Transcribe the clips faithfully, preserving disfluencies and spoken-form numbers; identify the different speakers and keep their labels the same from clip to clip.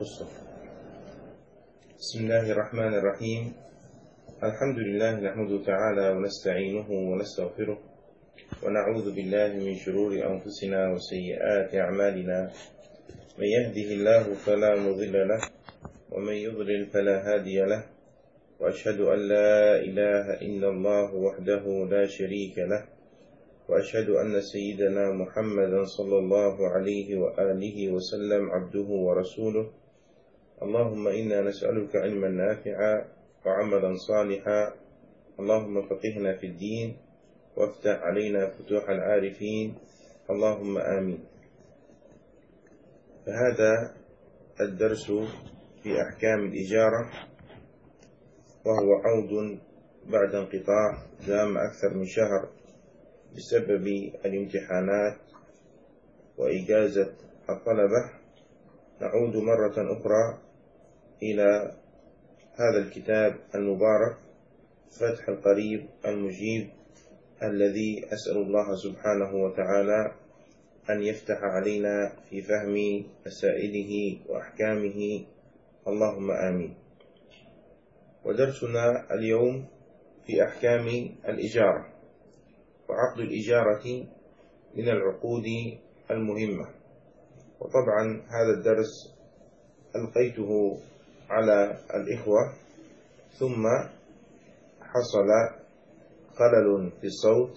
Speaker 1: يخصه. بسم الله الرحمن الرحيم. الحمد لله نحمده تعالى ونستعينه ونستغفره ونعوذ بالله من شرور أنفسنا وسيئات أعمالنا، من يهده الله فلا مضل له ومن يضلل فلا هادي له، وأشهد أن لا إله إلا الله وحده لا شريك له، وأشهد أن سيدنا محمدا صلى الله عليه وآله وسلم عبده ورسوله. اللهم إنا نسألك علما نافعا وعملا صالحا، اللهم فقهنا في الدين وافتح علينا فتوح العارفين، اللهم آمين. فهذا الدرس في أحكام الإجارة، وهو عود بعد انقطاع دام أكثر من شهر بسبب الامتحانات وإجازة الطلبة. نعود مرة أخرى إلى هذا الكتاب المبارك فتح القريب المجيب، الذي أسأل الله سبحانه وتعالى أن يفتح علينا في فهم مسائله وأحكامه، اللهم آمين. ودرسنا اليوم في أحكام الإجارة. وعقد الإجارة من العقود المهمة، وطبعا هذا الدرس ألقيته على الإخوة ثم حصل خلل في الصوت،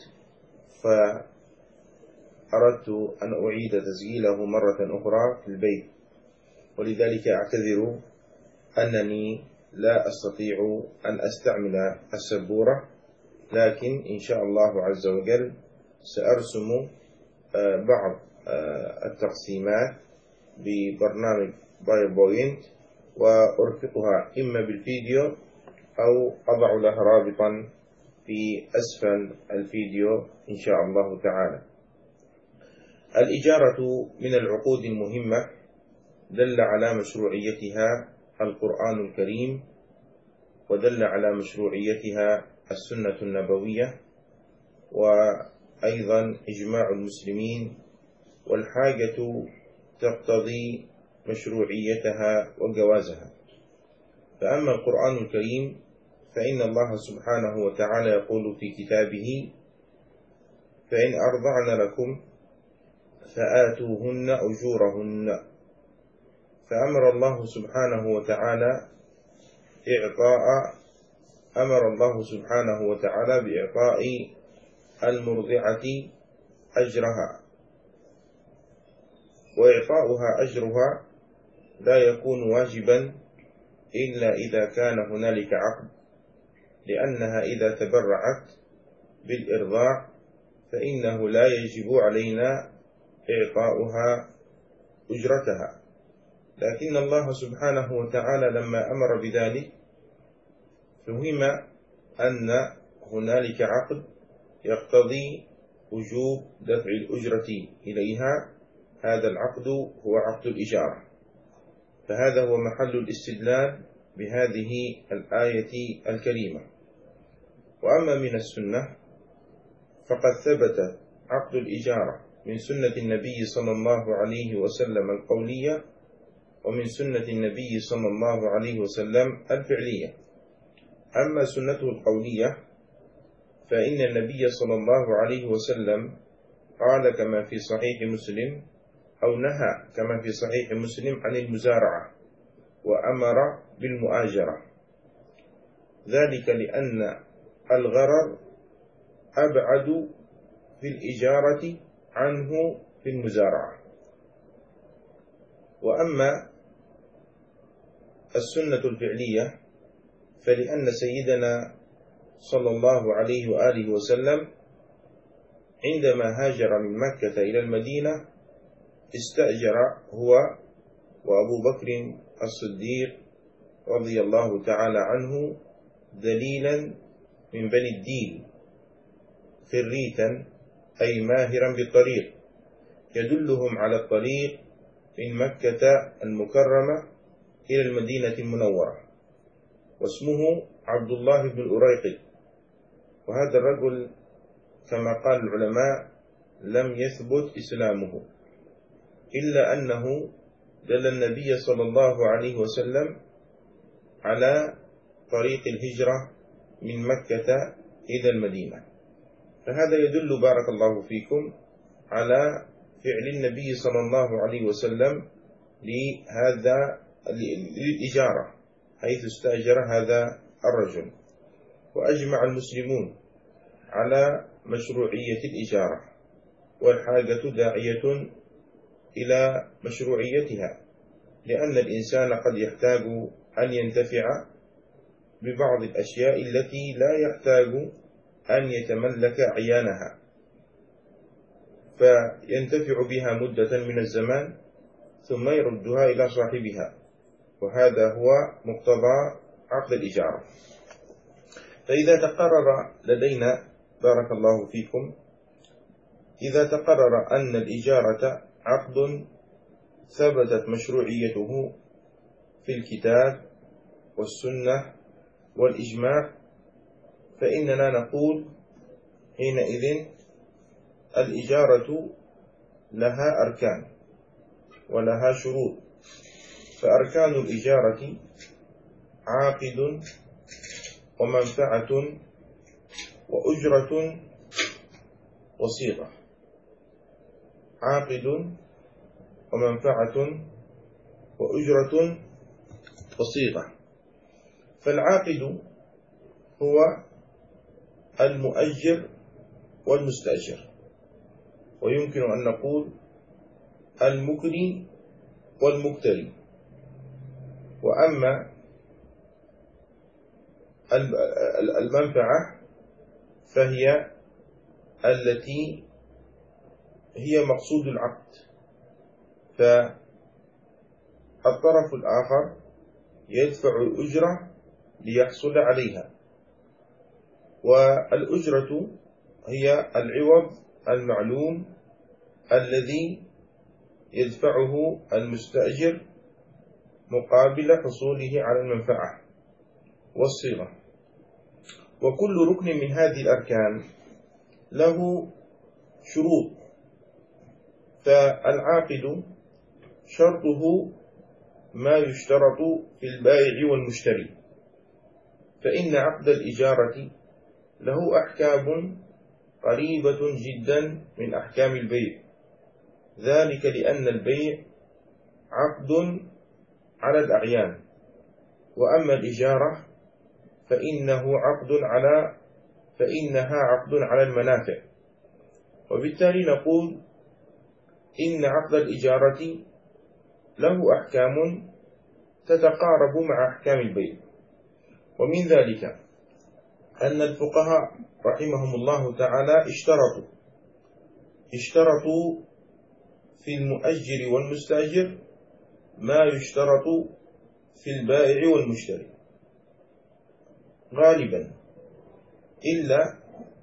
Speaker 1: فأردت أن أعيد تسجيله مرة أخرى في البيت، ولذلك أعتذر أنني لا أستطيع أن أستعمل السبورة، لكن إن شاء الله عز وجل سأرسم بعض التقسيمات ببرنامج باوربوينت وأرفقها إما بالفيديو أو أضع لها رابطا في أسفل الفيديو إن شاء الله تعالى. الإجارة من العقود المهمة، دل على مشروعيتها القرآن الكريم، ودل على مشروعيتها السنة النبوية، وأيضا إجماع المسلمين، والحاجة تقتضي مشروعيتها وجوازها. فأما القرآن الكريم فإن الله سبحانه وتعالى يقول في كتابه: فإن أرضعن لكم فآتوهن أجورهن. فأمر الله سبحانه وتعالى إعطاء أمر الله سبحانه وتعالى بإعطاء المرضعة أجرها، وإعطاؤها أجرها لا يكون واجبا إلا إذا كان هنالك عقد، لأنها إذا تبرعت بالإرضاع فإنه لا يجب علينا إعطاؤها أجرتها. لكن الله سبحانه وتعالى لما أمر بذلك فهم أن هنالك عقد يقتضي وجوب دفع الأجرة إليها، هذا العقد هو عقد الإجارة. فهذا هو محل الاستدلال بهذه الآية الكريمة. وأما من السنة فقد ثبت عقد الإجارة من سنة النبي صلى الله عليه وسلم القولية، ومن سنة النبي صلى الله عليه وسلم الفعلية. أما سنته القولية فإن النبي صلى الله عليه وسلم قال كما في صحيح مسلم، أو نهى كما في صحيح مسلم عن المزارعة وأمر بالمؤاجرة، ذلك لأن الغرر أبعد في الإجارة عنه في المزارعة. وأما السنة الفعلية فلأن سيدنا صلى الله عليه وآله وسلم عندما هاجر من مكة إلى المدينة استأجر هو وأبو بكر الصديق رضي الله تعالى عنه دليلا من بني الديل، خريتا أي ماهرا بالطريق، يدلهم على الطريق من مكة المكرمة إلى المدينة المنورة، واسمه عبد الله بن الأريقط. وهذا الرجل كما قال العلماء لم يثبت إسلامه، إلا أنه دل النبي صلى الله عليه وسلم على طريق الهجرة من مكة إلى المدينة، فهذا يدل بارك الله فيكم على فعل النبي صلى الله عليه وسلم لهذا للإجارة، حيث استأجر هذا الرجل. وأجمع المسلمون على مشروعية الإجارة، والحاجة داعية إلى مشروعيتها، لأن الإنسان قد يحتاج أن ينتفع ببعض الأشياء التي لا يحتاج أن يتملك عيانها، فينتفع بها مدة من الزمان ثم يردها إلى صاحبها، وهذا هو مقتضى عقد الإجارة. فإذا تقرر لدينا بارك الله فيكم، إذا تقرر أن الإجارة عقد ثبتت مشروعيته في الكتاب والسنة والإجماع، فإننا نقول حينئذ الإجارة لها أركان ولها شروط. فأركان الإجارة عاقد ومنفعة وأجرة وصيغة. عاقد ومنفعة وأجرة وصيغة. فالعاقد هو المؤجر والمستأجر، ويمكن أن نقول المكري والمكتري. وأما المنفعة فهي التي هي مقصود العقد، فالطرف الآخر يدفع الأجرة ليحصل عليها، والأجرة هي العوض المعلوم الذي يدفعه المستأجر مقابل حصوله على المنفعة والصيغة. وكل ركن من هذه الأركان له شروط. فالعاقد شرطه ما يشترط في البائع والمشتري، فإن عقد الإجارة له أحكام قريبة جدا من أحكام البيع، ذلك لأن البيع عقد على الأعيان، وأما الإجارة فإنه عقد على فإنها عقد على المنافع. وبالتالي نقول إن عقد الإجارة له أحكام تتقارب مع أحكام البيع. ومن ذلك أن الفقهاء رحمهم الله تعالى اشترطوا اشترطوا في المؤجر والمستأجر ما يشترط في البائع والمشتري غالبا، إلا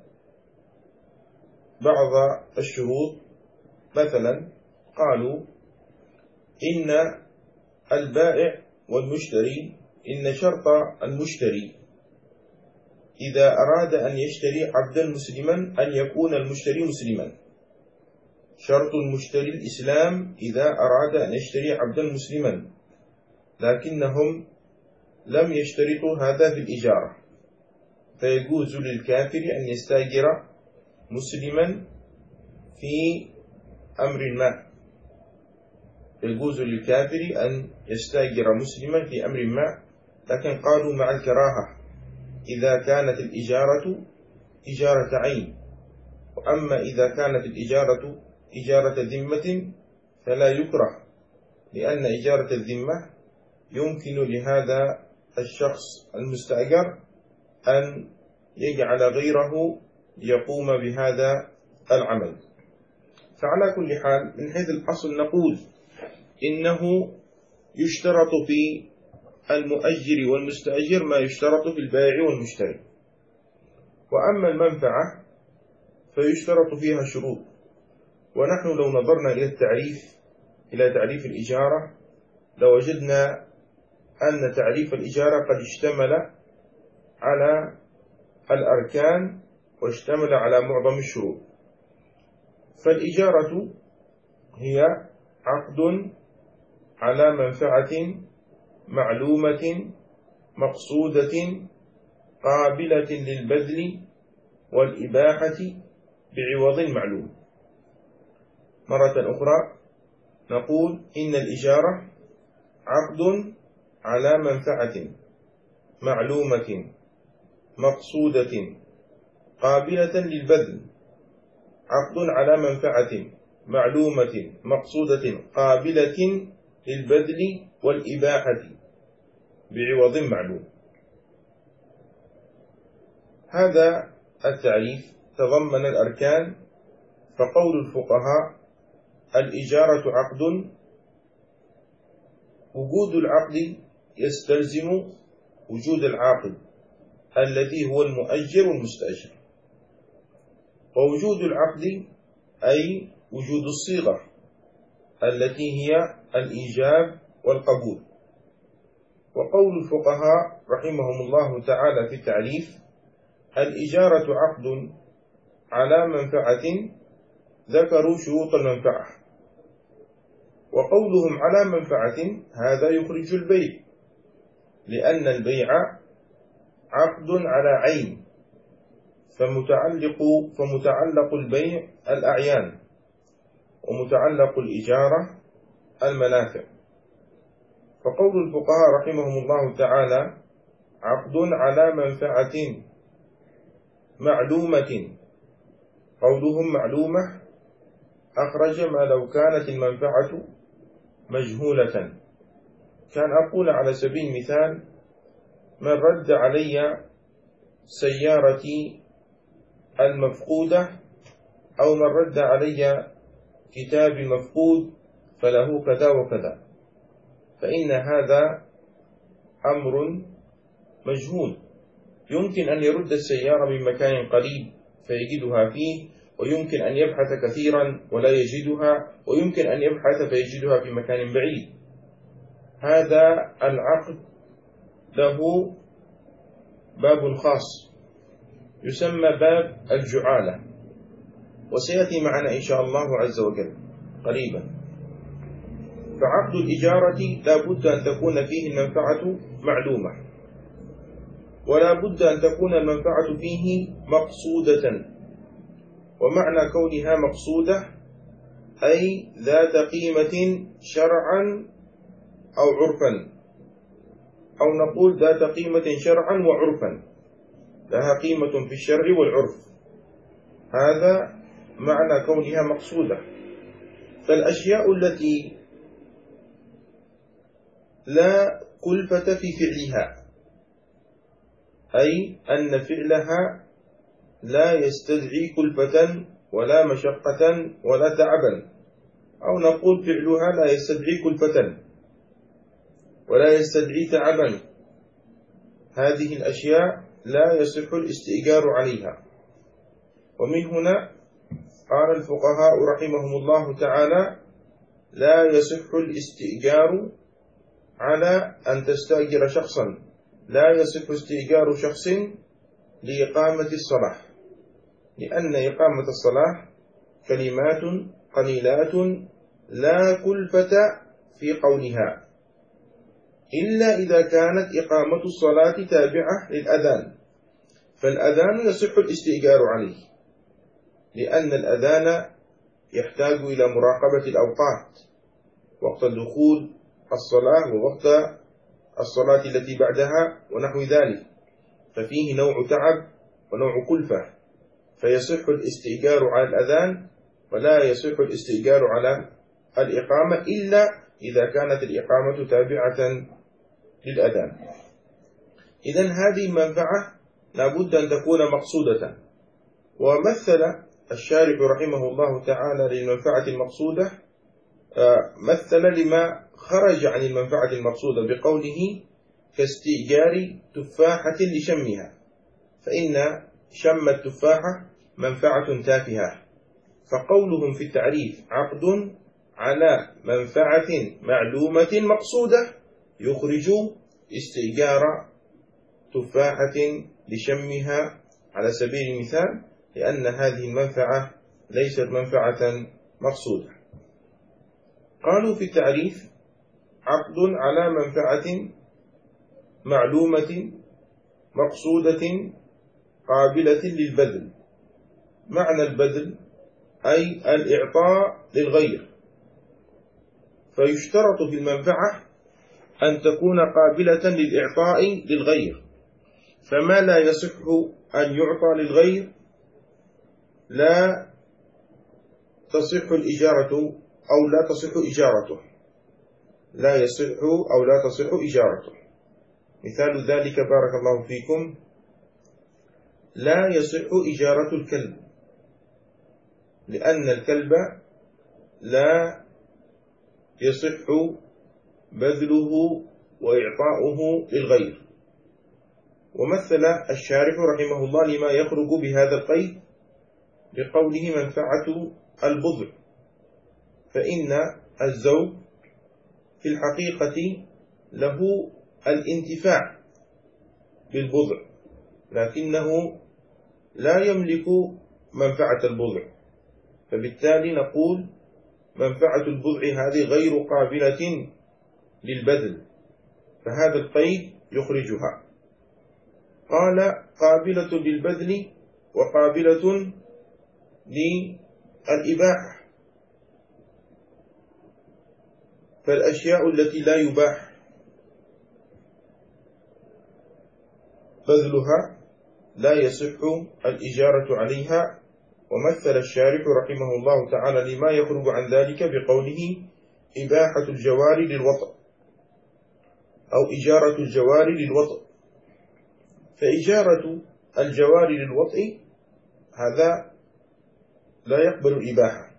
Speaker 1: بعض الشروط. مثلا قالوا إن البائع والمشتري إن شرط المشتري إذا أراد أن يشتري عبدا مسلما أن يكون المشتري مسلما. شرط المشتري الإسلام إذا أراد أن يشتري عبدا مسلما، لكنهم لم يشترطوا هذا في الإجارة، فيجوز للكافر أن يستأجر مسلما في أمر ما يجوز للكافر أن يستأجر مسلما في أمر ما، لكن قالوا مع الكراهة إذا كانت الإجارة إجارة عين. وأما إذا كانت الإجارة إجارة ذمة فلا يكره، لأن إجارة الذمة يمكن لهذا الشخص المستأجر أن يجعل غيره يقوم بهذا العمل. فعلى كل حال من حيث الأصل نقول إنه يشترط في المؤجر والمستأجر ما يشترط في البائع والمشتري. وأما المنفعة فيشترط فيها شروط. ونحن لو نظرنا إلى التعريف إلى تعريف الإجارة لوجدنا أن تعريف الإجارة قد اشتمل على الأركان واشتمل على معظم الشروط. فالإجارة هي عقد على منفعة معلومة مقصودة قابلة للبذل والإباحة بعوض معلوم. مرة أخرى نقول إن الإجارة عقد على منفعة معلومة مقصودة قابلة للبذل، عقد على منفعة معلومة مقصودة قابلة للبذل والإباحة بعوض معلوم. هذا التعريف تضمن الأركان. فقول الفقهاء الإجارة عقد، وجود العقد يستلزم وجود العاقد الذي هو المؤجر والمستأجر، ووجود العقد أي وجود الصيغة التي هي الإيجاب والقبول. وقول الفقهاء رحمهم الله تعالى في التعريف الإجارة عقد على منفعة، ذكروا شروط المنفعة، وقولهم على منفعة هذا يخرج البيع، لأن البيع عقد على عين، فمتعلق, فمتعلق البيع الأعيان، ومتعلق الإجارة المنافع. فقول الفقهاء رحمهم الله تعالى عقد على منفعة معلومة، قولهم معلومة أخرج ما لو كانت المنفعة مجهولة. كان أقول على سبيل المثال من رد علي سيارتي المفقودة، أو من رد علي كتابي المفقود فله كذا وكذا، فإن هذا أمر مجهول. يمكن أن يرد السيارة من مكان قريب فيجدها فيه، ويمكن أن يبحث كثيرا ولا يجدها، ويمكن أن يبحث فيجدها في مكان بعيد. هذا العقد له باب خاص يسمى باب الجعالة، وسيأتي معنا إن شاء الله عز وجل قريبا. فعقد الإجارة لا بد أن تكون فيه المنفعة معلومة، ولا بد أن تكون المنفعة فيه مقصودة. ومعنى كونها مقصودة أي ذات قيمة شرعا أو عرفا، أو نقول ذات قيمة شرعا وعرفا، لها قيمة في الشرع والعرف. هذا معنى كونها مقصودة. فالأشياء التي لا كلفة في فعلها، أي أن فعلها لا يستدعي كلفة ولا مشقة ولا تعبا، أو نقول فعلها لا يستدعي كلفة ولا يستدعي تعبا، هذه الأشياء لا يصح الاستئجار عليها. ومن هنا قال الفقهاء رحمهم الله تعالى لا يصح الاستئجار على أن تستأجر شخصا، لا يصح استئجار شخص لإقامة الصلاة، لأن إقامة الصلاة كلمات قليلات لا كلفة في قولها، إلا إذا كانت إقامة الصلاة تابعة للأذان، فالأذان يصح الاستئجار عليه، لأن الأذان يحتاج إلى مراقبة الأوقات، وقت الدخول الصلاة ووقت الصلاة التي بعدها ونحو ذلك، ففيه نوع تعب ونوع كلفة، فيصح الاستئجار على الأذان ولا يصح الاستئجار على الإقامة إلا إذا كانت الإقامة تابعة للأذان. إذن هذه المنفعة لابد أن تكون مقصودة. ومثل الشارح رحمه الله تعالى للمنفعة المقصودة، مثل لما خرج عن المنفعة المقصودة بقوله كاستئجار تفاحة لشمها، فإن شم التفاحة منفعة تافهة. فقولهم في التعريف عقد على منفعة معلومة مقصودة يخرج استئجار تفاحة لشمها على سبيل المثال، لأن هذه المنفعة ليست منفعة مقصودة. قالوا في التعريف عقد على منفعة معلومة مقصودة قابلة للبذل. معنى البذل أي الإعطاء للغير، فيشترط في المنفعة أن تكون قابلة للإعطاء للغير، فما لا يصح أن يعطى للغير لا تصح الإجارة أو لا تصح إجارته لا يصح أو لا تصح إجارته. مثال ذلك بارك الله فيكم: لا يصح إجارة الكلب، لأن الكلب لا يصح بذله وإعطاؤه للغير. ومثل الشارح رحمه الله لما يخرج بهذا القيد بقوله منفعة البضع، فإن الزوج في الحقيقة له الانتفاع بالبضع، لكنه لا يملك منفعة البضع، فبالتالي نقول منفعة البضع هذه غير قابلة للبذل، فهذا القيد يخرجها. قال قابلة للبذل وقابلة للإباحة، فالأشياء التي لا يباح بذلها لا يصح الإجارة عليها. ومثل الشارح رحمه الله تعالى لما يخرج عن ذلك بقوله إباحة الجوار للوطء أو إجارة الجوار للوطء، فإجارة الجوار للوطء هذا لا يقبل الإباحة.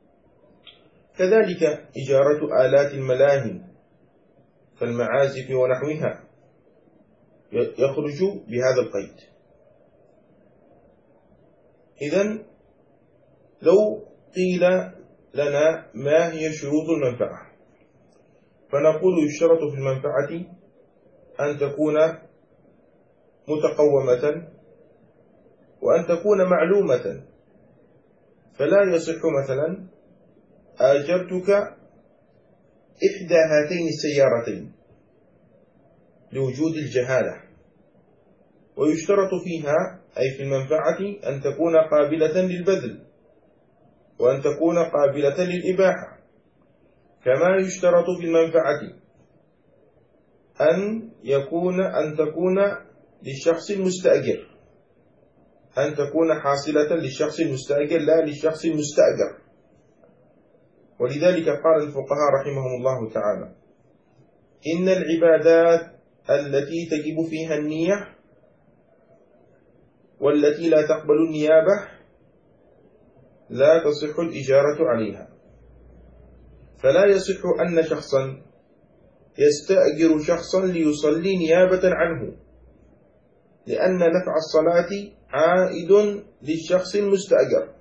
Speaker 1: كذلك إجارة آلات الملاهي كالمعازف ونحوها يخرج بهذا القيد. إذن لو قيل لنا ما هي شروط المنفعة، فنقول يشترط في المنفعة أن تكون متقومة وأن تكون معلومة، فلا يصح مثلا آجرتك إحدى هاتين السيارتين لوجود الجهالة. ويشترط فيها أي في المنفعة أن تكون قابلة للبذل وأن تكون قابلة للإباحة، كما يشترط في المنفعة أن يكون أن تكون للشخص المستأجر، أن تكون حاصلة للشخص المستأجر لا للشخص المستأجر. ولذلك قال الفقهاء رحمهم الله تعالى: إن العبادات التي تجب فيها النية والتي لا تقبل النيابة لا تصح الإجارة عليها. فلا يصح أن شخصا يستأجر شخصا ليصلي نيابة عنه، لأن نفع الصلاة عائد للشخص المستأجر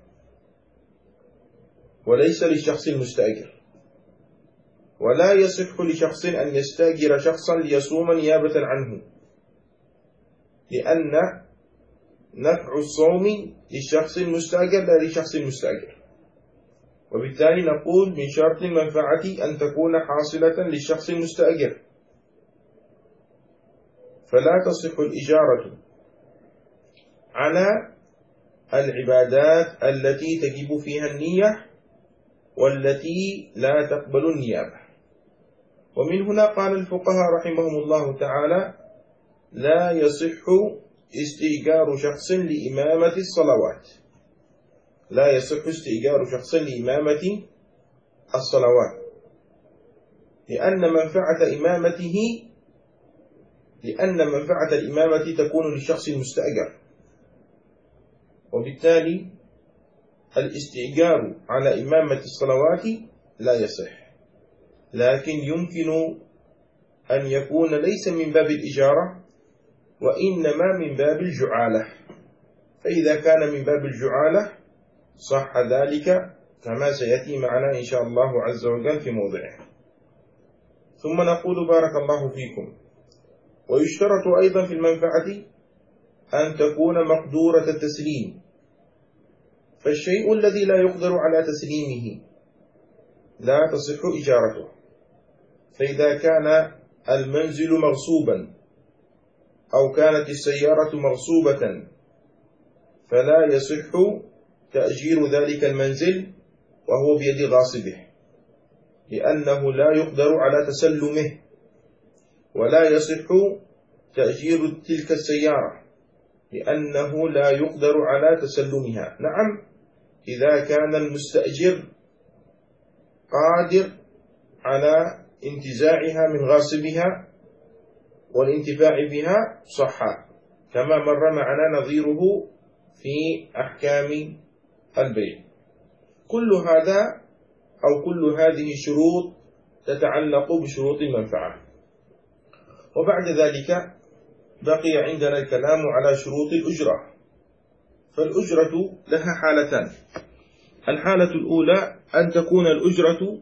Speaker 1: وليس للشخص المستأجر. ولا يصح لشخص أن يستأجر شخصا ليصوم نيابة عنه، لأن نفع الصوم للشخص المستأجر لا للشخص المستأجر. وبالتالي نقول من شرط المنفعة أن تكون حاصلة للشخص المستأجر، فلا تصح الإجارة على العبادات التي تجب فيها النية والتي لا تقبل النيابة. ومن هنا قال الفقهاء رحمهم الله تعالى: لا يصح استئجار شخص لإمامة الصلوات، لا يصح استئجار شخص لإمامة الصلوات، لأن منفعة إمامته لأن منفعة الإمامة تكون للشخص المستأجر، وبالتالي الاستئجار على إمامة الصلوات لا يصح. لكن يمكن أن يكون ليس من باب الإجارة وإنما من باب الجعالة، فإذا كان من باب الجعالة صح ذلك كما سيأتي معنا إن شاء الله عز وجل في موضعه. ثم نقول بارك الله فيكم: ويشترط أيضا في المنفعة أن تكون مقدورة التسليم، فالشيء الذي لا يقدر على تسليمه لا تصح إجارته. فإذا كان المنزل مغصوبا أو كانت السيارة مغصوبة فلا يصح تأجير ذلك المنزل وهو بيد غاصبه، لأنه لا يقدر على تسلمه، ولا يصح تأجير تلك السيارة لأنه لا يقدر على تسلمها. نعم، إذا كان المستأجر قادر على انتزاعها من غاصبها والانتفاع بها صح، كما مر معنا نظيره في أحكام البيع. كل هذا أو كل هذه الشروط تتعلق بشروط المنفعة. وبعد ذلك بقي عندنا الكلام على شروط الأجرة. فالأجرة لها حالتان. الحالة الأولى أن تكون الأجرة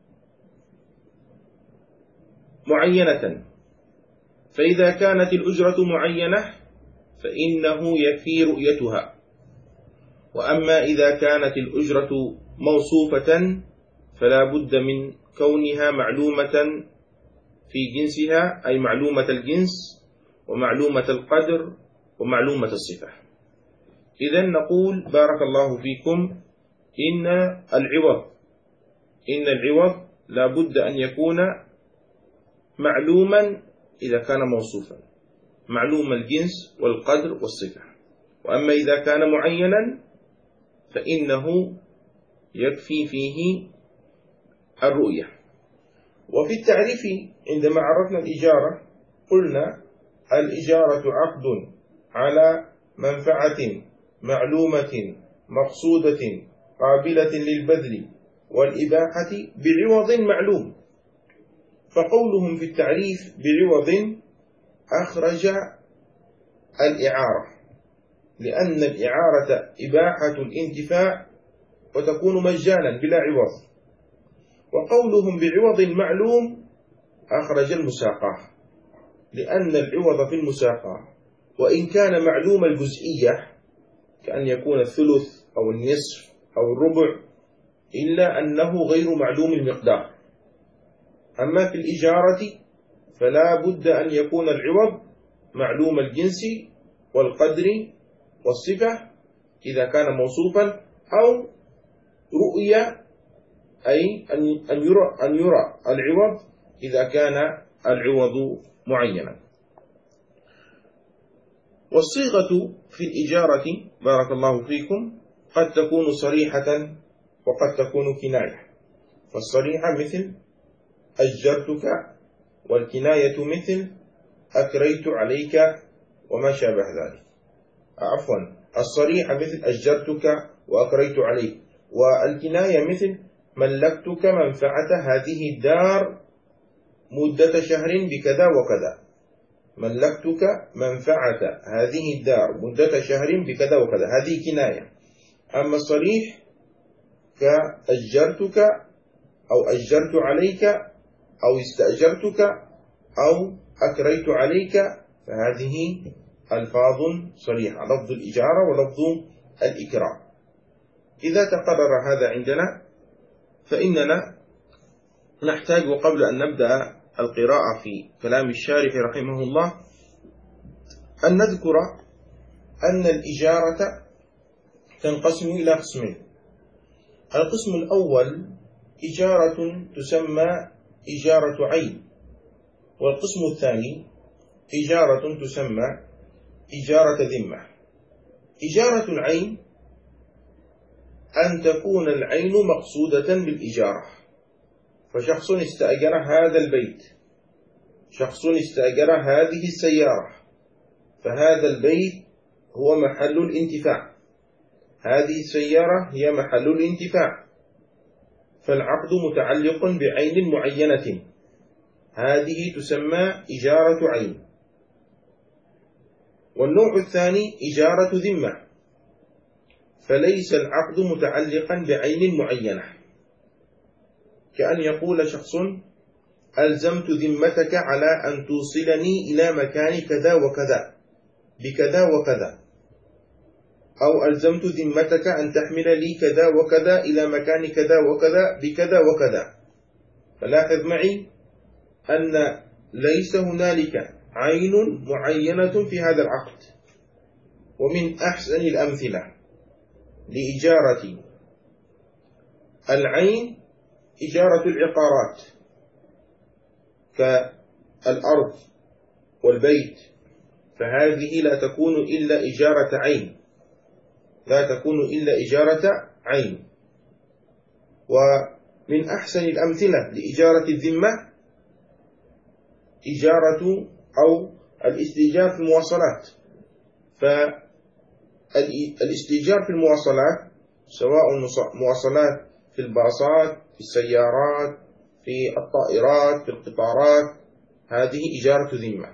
Speaker 1: معينة، فإذا كانت الأجرة معينة فإنه يكفي رؤيتها. وأما إذا كانت الأجرة موصوفة فلا بد من كونها معلومة في جنسها، أي معلومة الجنس ومعلومة القدر ومعلومة الصفة. إذن نقول بارك الله فيكم إن العوض إن العوض لا بد أن يكون معلوما إذا كان موصوفا، معلوم الجنس والقدر والصفة. وأما إذا كان معينا فإنه يكفي فيه الرؤية. وفي التعريف عندما عرفنا الإجارة قلنا الإجارة عقد على منفعة معلومة مقصودة قابلة للبذل والإباحة بعوض معلوم. فقولهم في التعريف بعوض أخرج الإعارة، لأن الإعارة إباحة الانتفاع وتكون مجانا بلا عوض. وقولهم بعوض معلوم أخرج المساقة، لأن العوض في المساقة وإن كان معلوم الجزئية كأن يكون الثلث أو النصف أو الربع، إلا أنه غير معلوم المقدار. أما في الإجارة فلا بد أن يكون العوض معلوم الجنس والقدر والصفة إذا كان موصوفا، أو رؤية، أي أن يرى, أن يرى العوض إذا كان العوض معينا. والصيغة في الإجارة بارك الله فيكم قد تكون صريحة وقد تكون كناية. فالصريحة مثل أجرتك، والكناية مثل أكريت عليك وما شابه ذلك. عفوا، الصريحة مثل أجرتك وأكريت عليك، والكناية مثل ملكتك منفعة هذه الدار مدة شهر بكذا وكذا. ملكتك منفعة هذه الدار مدة شهر بكذا وكذا، هذه كناية. أما الصريح كأجرتك أو أجرت عليك أو استأجرتك أو أكريت عليك، فهذه ألفاظ صريحة، لفظ الإجارة ولفظ الإكرام. إذا تقرر هذا عندنا فإننا نحتاج، وقبل أن نبدأ القراءة في كلام الشارح رحمه الله، أن نذكر أن الإجارة تنقسم إلى قسمين. القسم الأول إجارة تسمى إجارة عين، والقسم الثاني إجارة تسمى إجارة ذمة. إجارة العين أن تكون العين مقصودة بالإجارة، فشخص استأجر هذا البيت، شخص استأجر هذه السيارة، فهذا البيت هو محل الانتفاع، هذه السيارة هي محل الانتفاع، فالعقد متعلق بعين معينة، هذه تسمى إجارة عين. والنوع الثاني إجارة ذمة، فليس العقد متعلقا بعين معينة، كأن يقول شخص ألزمت ذمتك على أن توصلني إلى مكان كذا وكذا بكذا وكذا، أو ألزمت ذمتك أن تحمل لي كذا وكذا إلى مكان كذا وكذا بكذا وكذا. فلاحظ معي أن ليس هنالك عين معينة في هذا العقد. ومن أحسن الأمثلة لإجارة العين إجارة العقارات كالأرض والبيت، فهذه لا تكون إلا إجارة عين، لا تكون إلا إجارة عين. ومن أحسن الأمثلة لإجارة الذمة إجارة أو الاستئجار في المواصلات. فالاستئجار في المواصلات سواء مواصلات في الباصات، في السيارات، في الطائرات، في القطارات، هذه إجارة ذمة.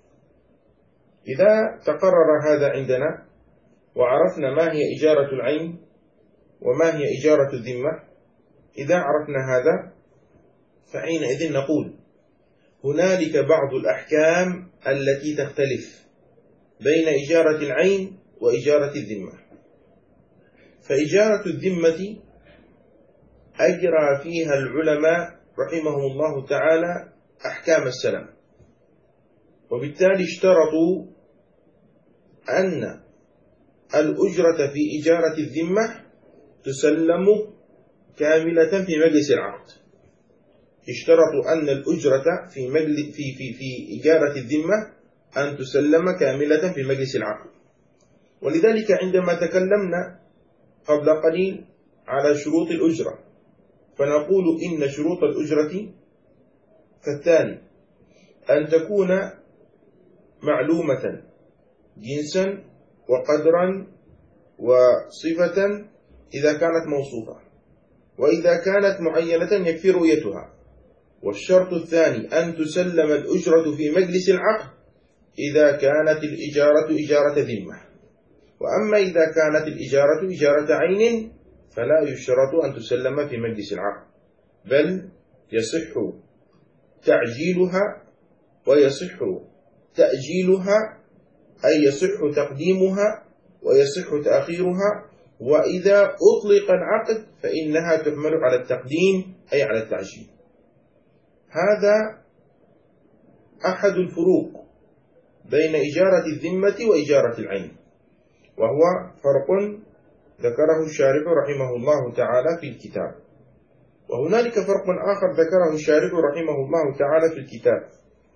Speaker 1: إذا تقرر هذا عندنا وعرفنا ما هي إجارة العين وما هي إجارة الذمة، إذا عرفنا هذا فحينئذ نقول هنالك بعض الأحكام التي تختلف بين إجارة العين وإجارة الذمة. فإجارة الذمة أجرى فيها العلماء رحمهم الله تعالى أحكام السلام، وبالتالي اشترطوا أن الأجرة في إجارة الذمة تسلم كاملة في مجلس العقد. اشترطوا أن الأجرة في, في, في, في إجارة الذمة أن تسلم كاملة في مجلس العقد. ولذلك عندما تكلمنا قبل قليل على شروط الأجرة فنقول إن شروط الأجرة كالتالي: أن تكون معلومة جنسا وقدرا وصفة إذا كانت موصوفة، وإذا كانت معينة يكفي رؤيتها. والشرط الثاني أن تسلم الأجرة في مجلس العقد إذا كانت الإجارة إجارة ذمة. وأما إذا كانت الإجارة إجارة عين فلا يشترط أن تسلم في مجلس العقد، بل يصح تعجيلها ويصح تأجيلها، أي يصح تقديمها ويصح تأخيرها. وإذا أطلق العقد فإنها تحمل على التقديم أي على التعجيل. هذا أحد الفروق بين إجارة الذمة وإجارة العين، وهو فرق ذكره الشارح رحمه الله تعالى في الكتاب. وهنالك فرق آخر ذكره الشارح رحمه الله تعالى في الكتاب،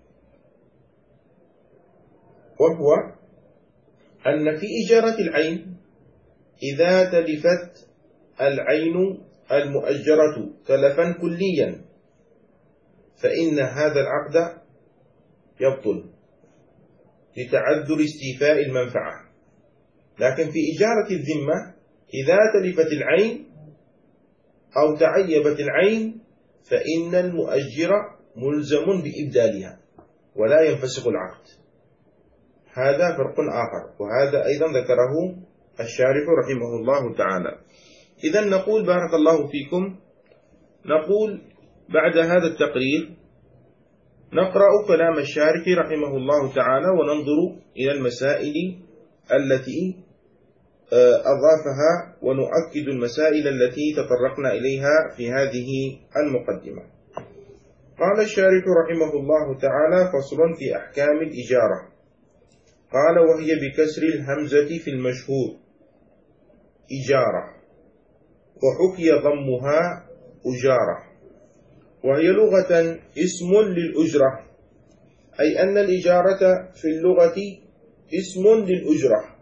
Speaker 1: وهو أن في إجارة العين إذا تلفت العين المؤجرة تلفا كليا فإن هذا العقد يبطل لتعذر استيفاء المنفعة. لكن في إجارة الذمة إذا تلفت العين أو تعيبت العين فإن المؤجر ملزم بإبدالها ولا ينفسخ العقد. هذا فرق آخر، وهذا أيضا ذكره الشارح رحمه الله تعالى. إذن نقول بارك الله فيكم، نقول بعد هذا التقرير نقرأ كلام الشارح رحمه الله تعالى وننظر إلى المسائل التي أضافها ونؤكد المسائل التي تطرقنا إليها في هذه المقدمة. قال الشارح رحمه الله تعالى: فصل في أحكام الإجارة. قال: وهي بكسر الهمزة في المشهور إجارة، وحكي ضمها أجارة، وهي لغة اسم للأجرة، أي أن الإجارة في اللغة اسم للأجرة،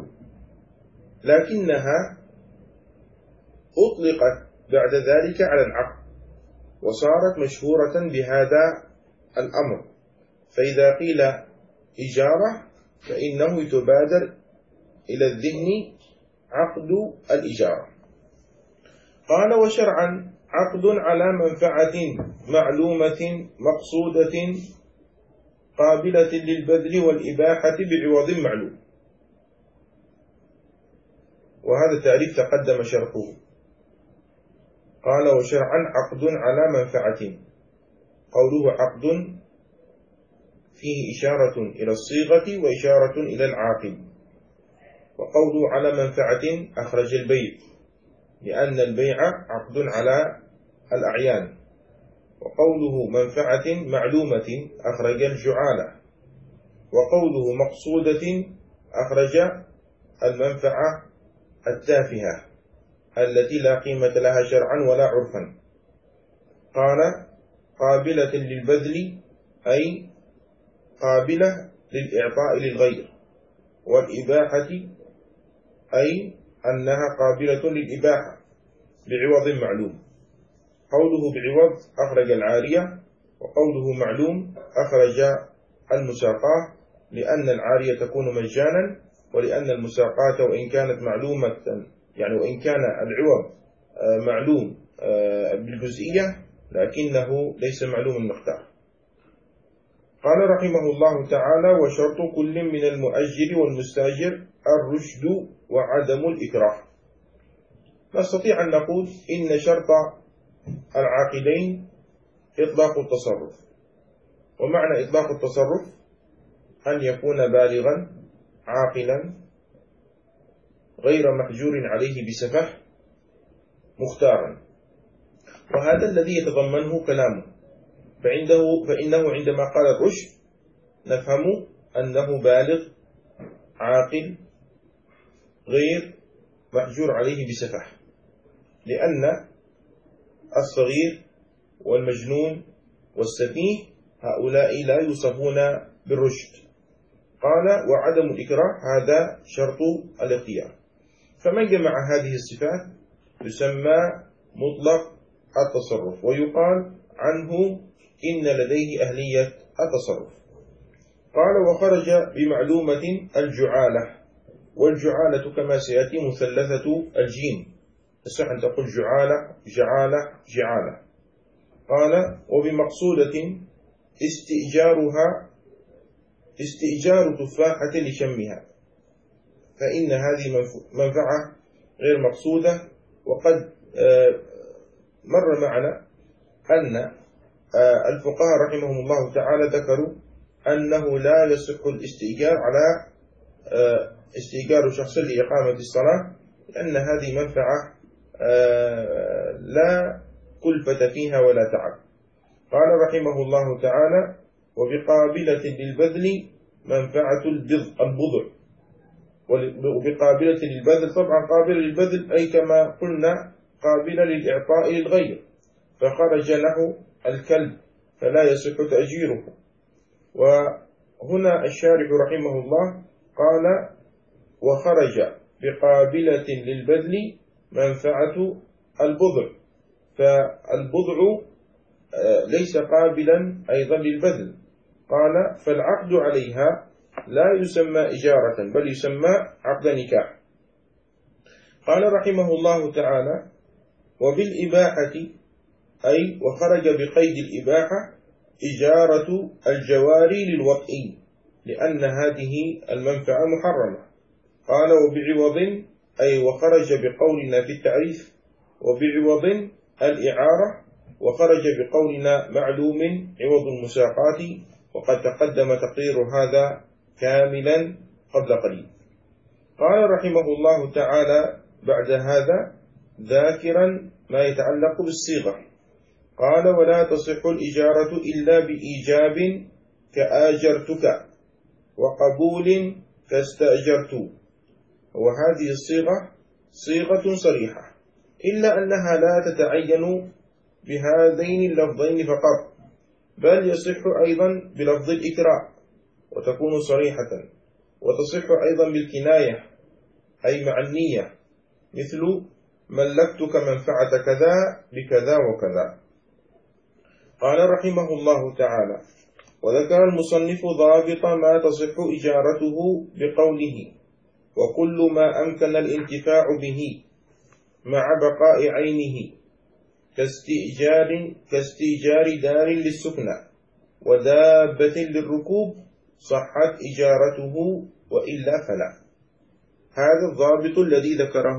Speaker 1: لكنها أطلقت بعد ذلك على العقد وصارت مشهورة بهذا الأمر. فإذا قيل إجارة فإنه يتبادر إلى الذهن عقد الإجارة. قال: وشرعا عقد على منفعة معلومة مقصودة قابلة للبذل والإباحة بعوض معلوم. وهذا التعريف تقدم شرحه. قال: وشرعا عقد على منفعة، قوله عقد فيه إشارة إلى الصيغة وإشارة إلى العاقل. وقوله على منفعة أخرج البيع، لأن البيع عقد على الأعيان، وقوله منفعة معلومة أخرج الجعالة، وقوله مقصودة أخرج المنفعة التافهة التي لا قيمة لها شرعا ولا عرفا. قال قابلة للبذل أي قابلة للإعطاء للغير، والإباحة أي أنها قابلة للإباحة بعوض معلوم. قوله بعوض أخرج العارية، وقوله معلوم أخرج المساقاة، لأن العارية تكون مجانا، ولأن المساقاة وإن كانت معلومة يعني وإن كان العوض معلوم بالجزئية لكنه ليس معلوم المقدار. قال رحمه الله تعالى: وشرط كل من المؤجر والمستاجر الرشد وعدم الإكراه. نستطيع أن نقول إن شرط العاقلين إطلاق التصرف، ومعنى إطلاق التصرف أن يكون بالغا عاقلا غير محجور عليه بسفه مختارا، وهذا الذي يتضمنه كلامه. فعنده فإنه عندما قال الرشد نفهم أنه بالغ عاقل غير محجور عليه بسفه، لأن الصغير والمجنون والسفيه هؤلاء لا يوصفون بالرشد. قال وعدم الإكراه هذا شرط الاختيار. فمن جمع هذه الصفات يسمى مطلق التصرف، ويقال عنه إن لديه أهلية التصرف. قال وخرج بمعلومة الجعالة، والجعالة كما سيأتي مثلثة الجيم، تصح أن تقول جعالة جعالة جعالة. قال وبمقصودة استئجارها استئجار تفاحة لشمها، فإن هذه منفعة غير مقصودة. وقد مر معنا أن الفقهاء رحمهم الله تعالى ذكروا أنه لا يصح الاستئجار على استئجار شخص لإقامة الصلاة، لأن هذه منفعة لا كلفة فيها ولا تعب. قال رحمه الله تعالى وبقابلة للبذل منفعة البضع، وبقابلة للبذل طبعا قابلة للبذل أي كما قلنا قابلة للإعطاء للغير، فخرج له الكلب فلا يصح تأجيره. وهنا الشارح رحمه الله قال وخرج بقابلة للبذل منفعة البضع، فالبضع ليس قابلا أيضا للبذل. قال فالعقد عليها لا يسمى إجارة بل يسمى عقد نكاح. قال رحمه الله تعالى وبالإباحة أي وخرج بقيد الإباحة إجارة الجواري للوطئ، لأن هذه المنفعة محرمة. قال وبعوض أي وخرج بقولنا في التعريف وبعوض الإعارة، وخرج بقولنا معلوم عوض المساقات، وقد تقدم تقرير هذا كاملا قبل قليل. قال رحمه الله تعالى بعد هذا ذاكرا ما يتعلق بالصيغة، قال ولا تصح الإجارة إلا بإيجاب كآجرتك وقبول كاستأجرت. وهذه الصيغة صيغة صريحة، إلا أنها لا تتعين بهذين اللفظين فقط، بل يصح أيضا بلفظ الإكراه وتكون صريحة، وتصح أيضا بالكناية أي مع النية، مثل ملكتك منفعة كذا بكذا وكذا. قال رحمه الله تعالى وذكر المصنف ضابط ما تصح إجارته بقوله وكل ما أمكن الانتفاع به مع بقاء عينه كاستئجار, كاستئجار دار للسكنى ودابة للركوب صحت إجارته وإلا فلا. هذا الضابط الذي ذكره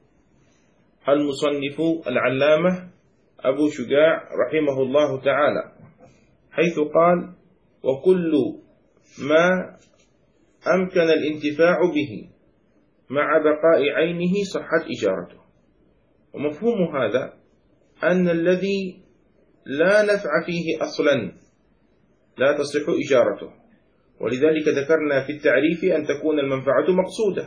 Speaker 1: المصنف العلامة أبو شجاع رحمه الله تعالى، حيث قال وكل ما أمكن الانتفاع به مع بقاء عينه صحت إجارته. ومفهوم هذا أن الذي لا نفع فيه أصلا لا تصح إجارته. ولذلك ذكرنا في التعريف أن تكون المنفعة مقصودة.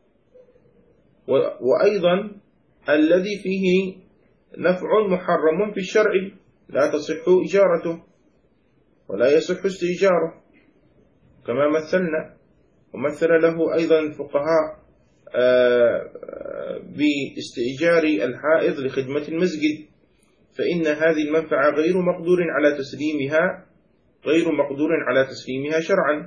Speaker 1: وأيضا الذي فيه نفع محرم في الشرع لا تصح إجارته ولا يصح استئجاره كما مثلنا. ومثل له أيضا الفقهاء باستئجار الحائض لخدمة المسجد، فإن هذه المنفعة غير مقدور على تسليمها غير مقدور على تسليمها شرعا.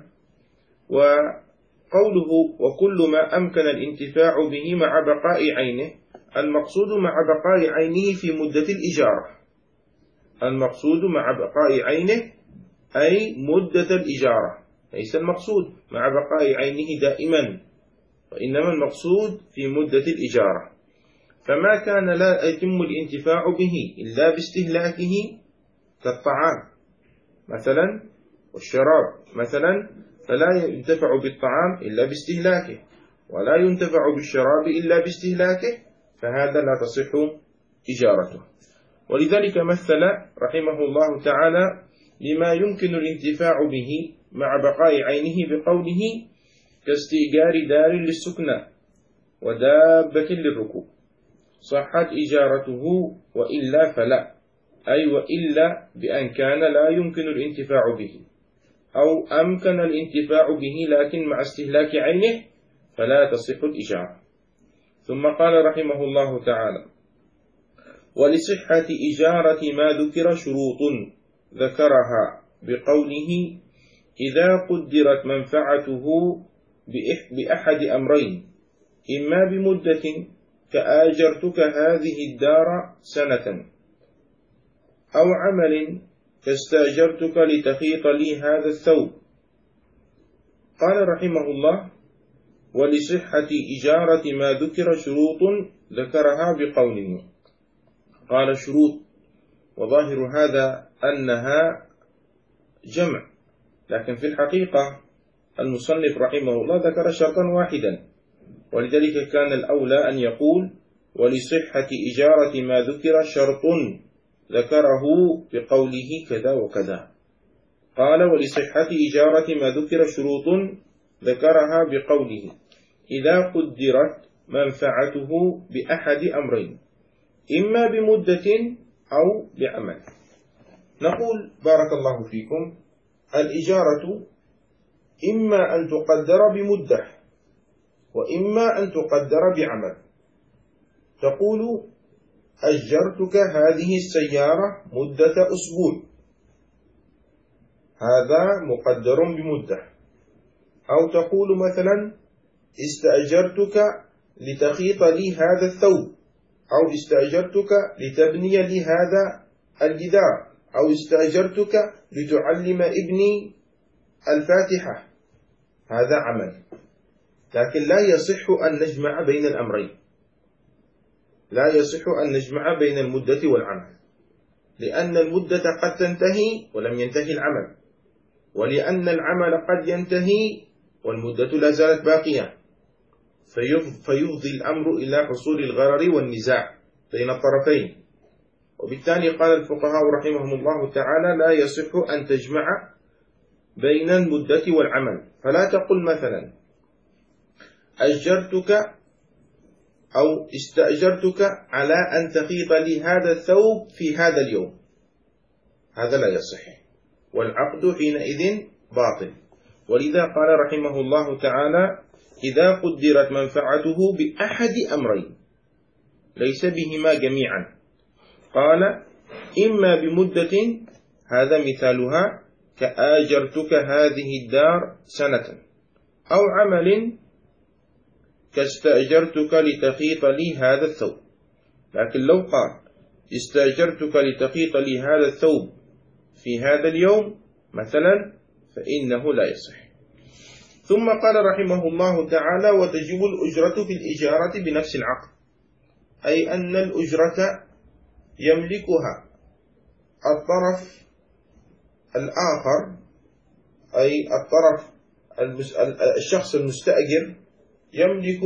Speaker 1: وقوله وكل ما أمكن الانتفاع به مع بقاء عينه، المقصود مع بقاء عينه في مدة الإجارة، المقصود مع بقاء عينه أي مدة الإجارة، ليس المقصود مع بقاء عينه دائما، وإنما المقصود في مدة الإجارة. فما كان لا يتم الانتفاع به إلا باستهلاكه كالطعام مثلا والشراب مثلا، فلا ينتفع بالطعام إلا باستهلاكه، ولا ينتفع بالشراب إلا باستهلاكه، فهذا لا تصح إجارته. ولذلك مثل رحمه الله تعالى لما يمكن الانتفاع به مع بقاء عينه بقوله كاستئجار دار للسكنى ودابة للركوب صحت إجارته وإلا فلا، أي وإلا بأن كان لا يمكن الانتفاع به أو أمكن الانتفاع به لكن مع استهلاك عينه فلا تصح الإجارة. ثم قال رحمه الله تعالى ولصحة إجارة ما ذكر شروط ذكرها بقوله إذا قدرت منفعته بأحد أمرين، إما بمدة كآجرتك هذه الدار سنة، أو عمل كاستأجرتك لتخيط لي هذا الثوب. قال رحمه الله ولصحة إجارة ما ذكر شروط ذكرها بقوله. قال شروط، وظاهر هذا أنها جمع، لكن في الحقيقة المصنف رحمه الله ذكر شرطا واحدا، ولذلك كان الأولى أن يقول ولصحة إجارة ما ذكر شرط ذكره بقوله كذا وكذا. قال ولصحة إجارة ما ذكر شروط ذكرها بقوله إذا قدرت منفعته بأحد أمرين، إما بمدة أو بعمل. نقول بارك الله فيكم الإجارة إما أن تقدر بمدة وإما أن تقدر بعمل. تقول أجرتك هذه السيارة مدة أسبوع، هذا مقدر بمدة. أو تقول مثلا استأجرتك لتخيط لي هذا الثوب، أو استأجرتك لتبني لي هذا الجدار، أو استأجرتك لتعلم ابني الفاتحة، هذا عمل. لكن لا يصح أن نجمع بين الأمرين، لا يصح أن نجمع بين المدة والعمل، لأن المدة قد تنتهي ولم ينتهي العمل، ولأن العمل قد ينتهي والمدة لا زالت باقية، فيفضي الأمر إلى حصول الغرر والنزاع بين الطرفين. وبالتالي قال الفقهاء رحمهم الله تعالى لا يصح أن تجمع بين المدة والعمل. فلا تقل مثلا أجرتك أو استأجرتك على أن تخيط لي هذا الثوب في هذا اليوم، هذا لا يصح، والعقد حينئذ باطل. ولذا قال رحمه الله تعالى إذا قدرت منفعته بأحد أمرين ليس بهما جميعا. قال إما بمدة، هذا مثالها كآجرتك هذه الدار سنة، أو عمل كاستأجرتك لتخيط لي هذا الثوب. لكن لو قال استأجرتك لتخيط لي هذا الثوب في هذا اليوم مثلا فإنه لا يصح. ثم قال رحمه الله تعالى وتجب الأجرة في الإجارة بنفس العقد، أي أن الأجرة يملكها الطرف الآخر، أي الطرف الشخص المستأجر يملك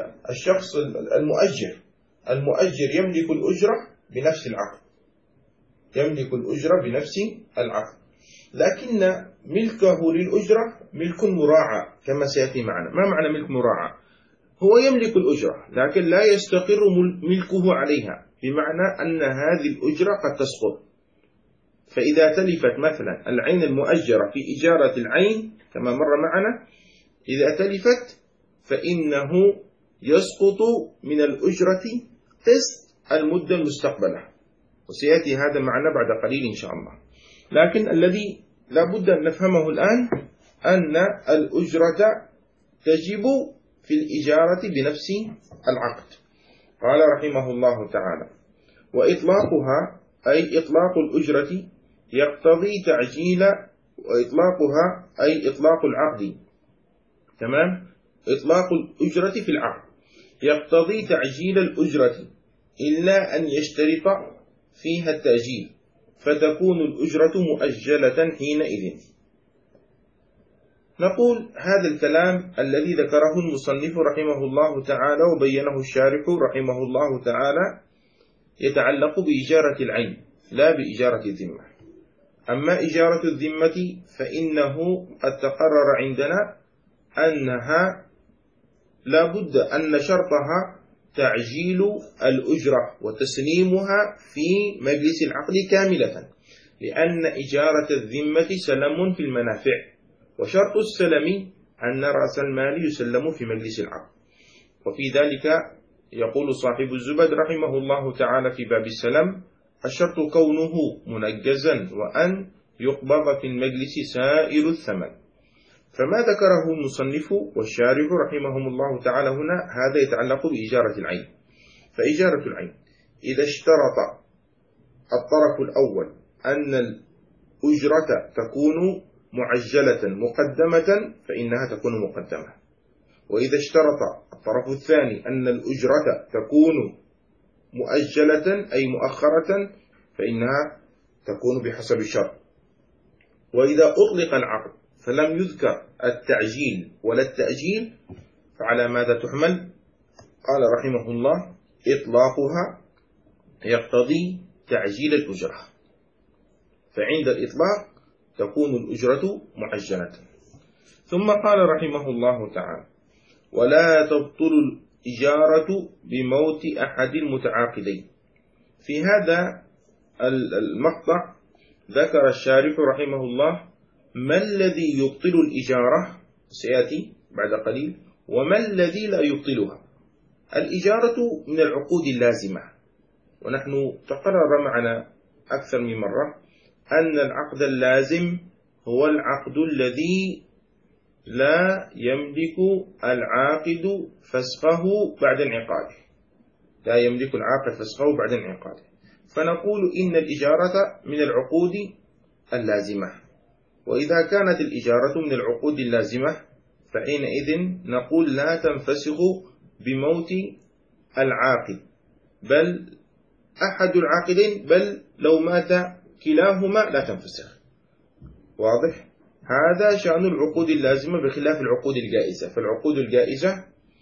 Speaker 1: الشخص المؤجر، المؤجر يملك الأجرة بنفس العقد. يملك الأجرة بنفس العقد، لكن ملكه للأجرة ملك مراعى كما سيأتي معنا. ما معنى ملك مراعى؟ هو يملك الأجرة لكن لا يستقر ملكه عليها، بمعنى أن هذه الأجرة قد تسقط. فإذا تلفت مثلا العين المؤجرة في إجارة العين كما مر معنا، إذا تلفت فإنه يسقط من الأجرة قسط المدة المستقبلة، وسيأتي هذا معنا بعد قليل إن شاء الله. لكن الذي لا بد أن نفهمه الآن أن الأجرة تجب في الإجارة بنفس العقد. قال رحمه الله تعالى: وإطلاقها أي إطلاق الأجرة يقتضي تعجيل، وإطلاقها أي إطلاق العقد، تمام؟ إطلاق الأجرة في العقد يقتضي تعجيل الأجرة إلا أن يشترط فيها التأجيل، فتكون الأجرة مؤجلة حينئذ. نقول هذا الكلام الذي ذكره المصنف رحمه الله تعالى وبينه الشارح رحمه الله تعالى يتعلق بإجارة العين لا بإجارة الذمة. أما إجارة الذمة فإنه قد تقرر عندنا أنها لا بد أن شرطها تعجيل الأجرة وتسليمها في مجلس العقد كاملة، لأن إجارة الذمة سلم في المنافع، وشرط السلم أن رأس المال يسلم في مجلس العقد. وفي ذلك يقول صاحب الزبد رحمه الله تعالى في باب السلم: الشرط كونه منجزا وأن يقبض في المجلس سائر الثمن. فما ذكره المصنف والشارح رحمهم الله تعالى هنا هذا يتعلق بإجارة العين. فإجارة العين إذا اشترط الطرف الأول أن الأجرة تكون معجلة مقدمة فإنها تكون مقدمة، وإذا اشترط الطرف الثاني أن الأجرة تكون مؤجلة أي مؤخرة فإنها تكون بحسب الشرط. وإذا أطلق العقد فلم يذكر التعجيل ولا التأجيل فعلى ماذا تحمل؟ قال رحمه الله: إطلاقها يقتضي تعجيل الأجرة، فعند الإطلاق تكون الأجرة معجلة. ثم قال رحمه الله تعالى: ولا تبطل الإجارة بموت أحد المتعاقدين. في هذا المقطع ذكر الشارح رحمه الله ما الذي يبطل الإجارة، سيأتي بعد قليل، وما الذي لا يبطلها. الإجارة من العقود اللازمة، ونحن تقرر معنا أكثر من مرة أن العقد اللازم هو العقد الذي لا يملك العاقد فسخه بعد انعقاده، لا يملك العاقد فسخه بعد انعقاده. فنقول إن الإجارة من العقود اللازمة. وإذا كانت الإجارة من العقود اللازمة فحينئذ نقول لا تنفسخ بموت العاقد، بل أحد العاقدين، بل لو مات كلاهما لا تنفسخ. واضح؟ هذا شأن العقود اللازمة بخلاف العقود الجائزة. فالعقود الجائزة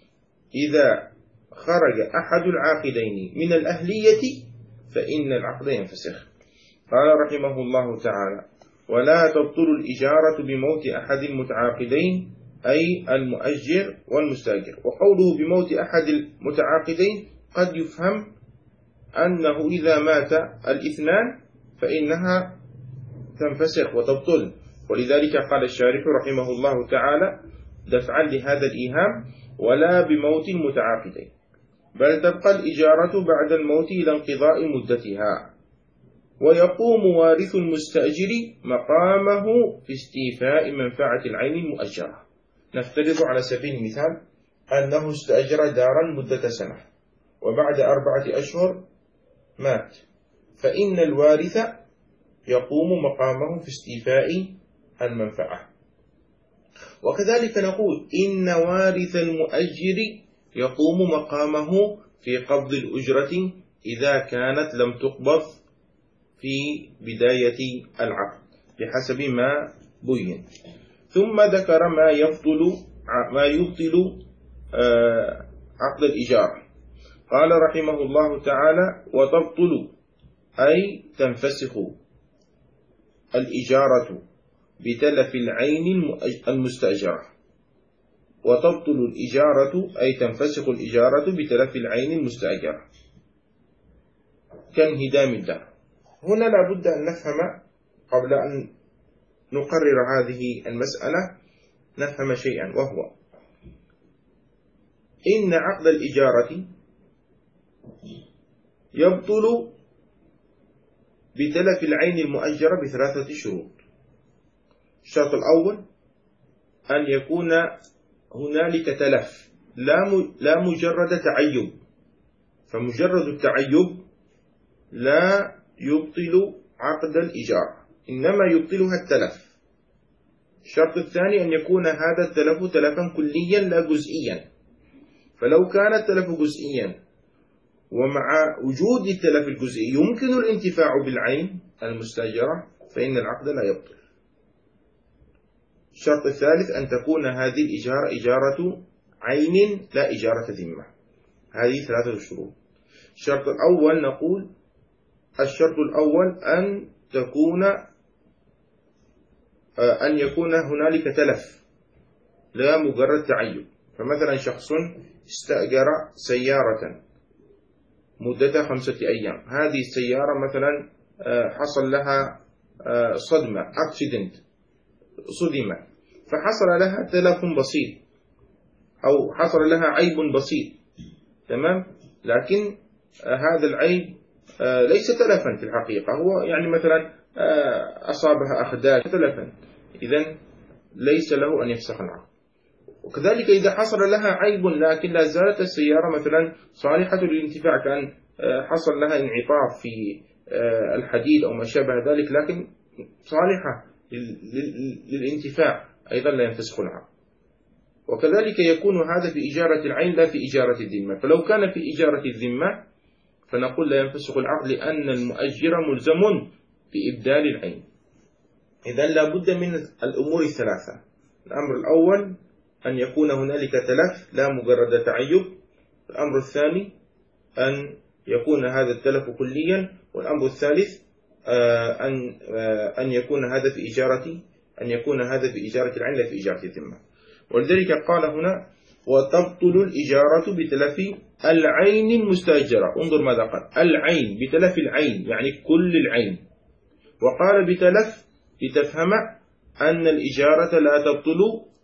Speaker 1: إذا خرج أحد العاقدين من الأهلية فإن العقد ينفسخ. قال رحمه الله تعالى: ولا تبطل الإجارة بموت أحد المتعاقدين أي المؤجر والمستأجر. وقوله بموت أحد المتعاقدين قد يفهم أنه إذا مات الاثنان فإنها تنفسخ وتبطل، ولذلك قال الشارح رحمه الله تعالى دفعا لهذا الإيهام: ولا بموت المتعاقدين، بل تبقى الإجارة بعد الموت إلى انقضاء مدتها، ويقوم وارث المستأجر مقامه في استيفاء منفعة العين المؤجرة. نفترض على سبيل المثال أنه استأجر دارا مدة سنة وبعد أربعة أشهر مات، فإن الوارث يقوم مقامه في استيفاء المنفعة. وكذلك نقول إن وارث المؤجر يقوم مقامه في قبض الأجرة إذا كانت لم تقبض في بداية العقد بحسب ما بين. ثم ذكر ما يبطل ما يبطل عقد الإجارة. قال رحمه الله تعالى: وتبطل أي تنفسخ الإجارة بتلف العين المستأجرة، وتبطل الإجارة أي تنفسخ الإجارة بتلف العين المستأجرة كانهدام الدار. هنا لا بد أن نفهم قبل أن نقرر هذه المسألة نفهم شيئا، وهو إن عقد الإجارة يبطل بتلف العين المؤجرة بثلاثة شروط. الشرط الأول أن يكون هنالك تلف لا مجرد تعيب، فمجرد التعيب لا يبطل عقد الإجارة، إنما يبطلها التلف. الشرط الثاني أن يكون هذا التلف تلفا كليا لا جزئيا، فلو كان التلف جزئيا ومع وجود التلف الجزئي يمكن الانتفاع بالعين المستأجرة فإن العقد لا يبطل. الشرط الثالث أن تكون هذه الإجارة إجارة عين لا إجارة ذمة. هذه ثلاثة شروط. الشرط الأول نقول الشرط الأول أن تكون أن يكون هنالك تلف لا مجرد تعيب. فمثلا شخص استأجر سيارة مدة خمسة أيام، هذه السيارة مثلا حصل لها صدمة accident صدمة، فحصل لها تلف بسيط أو حصل لها عيب بسيط، تمام، لكن هذا العيب ليس تلفا في الحقيقة، هو يعني مثلا أصابها أخداج تلفا، إذن ليس له أن يفسخ العقد. وكذلك إذا حصل لها عيب لكن لا زالت السيارة مثلا صالحة للانتفاع، كان حصل لها انعطاف في الحديد أو ما شابه ذلك لكن صالحة للانتفاع، أيضا لا ينفسخ العقد. وكذلك يكون هذا في إجارة العين لا في إجارة الذمة، فلو كان في إجارة الذمة فنقول لا ينفسخ العقد لأن المؤجر ملزم بإبدال العين. إذن لا بد من الأمور الثلاثة. الأمر الأول أن يكون هنالك تلف لا مجرد تعيب، الأمر الثاني أن يكون هذا التلف كليا، والأمر الثالث أن أن يكون هذا في إجارة أن يكون هذا في إجارة العين لا في إجارة الذمة. ولذلك قال هنا وتبطل الإجارة بتلف العين المستأجرة. انظر ماذا قال، العين بتلف العين يعني كل العين، وقال بتلف لتفهم أن الإجارة لا تبطل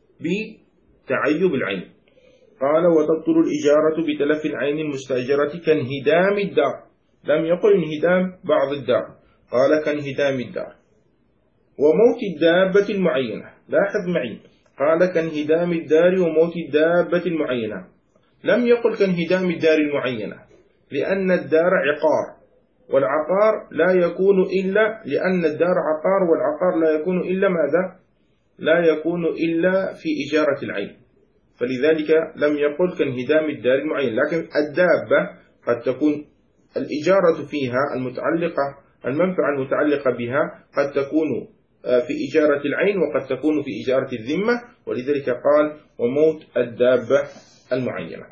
Speaker 1: بتعيب العين. قال وتبطل الإجارة بتلف العين المستأجرة كانهدام الدار، لم يقل انهدام بعض الدار، قال كانهدام الدار وموت الدابة المعينة. لاحظ معي، قال كانهدام الدار وموت الدابة المعينة، لم يقل كانهدام الدار المعينة، لأن الدار عقار، والعقار لا يكون إلا لأن الدار عقار، والعقار لا يكون إلا ماذا؟ لا يكون إلا في إجارة العين، فلذلك لم يقل كانهدام الدار المعين. لكن الدابة قد تكون الإجارة فيها المتعلقة المنفعة المتعلقة بها قد تكون في إجارة العين وقد تكون في إجارة الذمة، ولذلك قال وموت الدابة المعينة.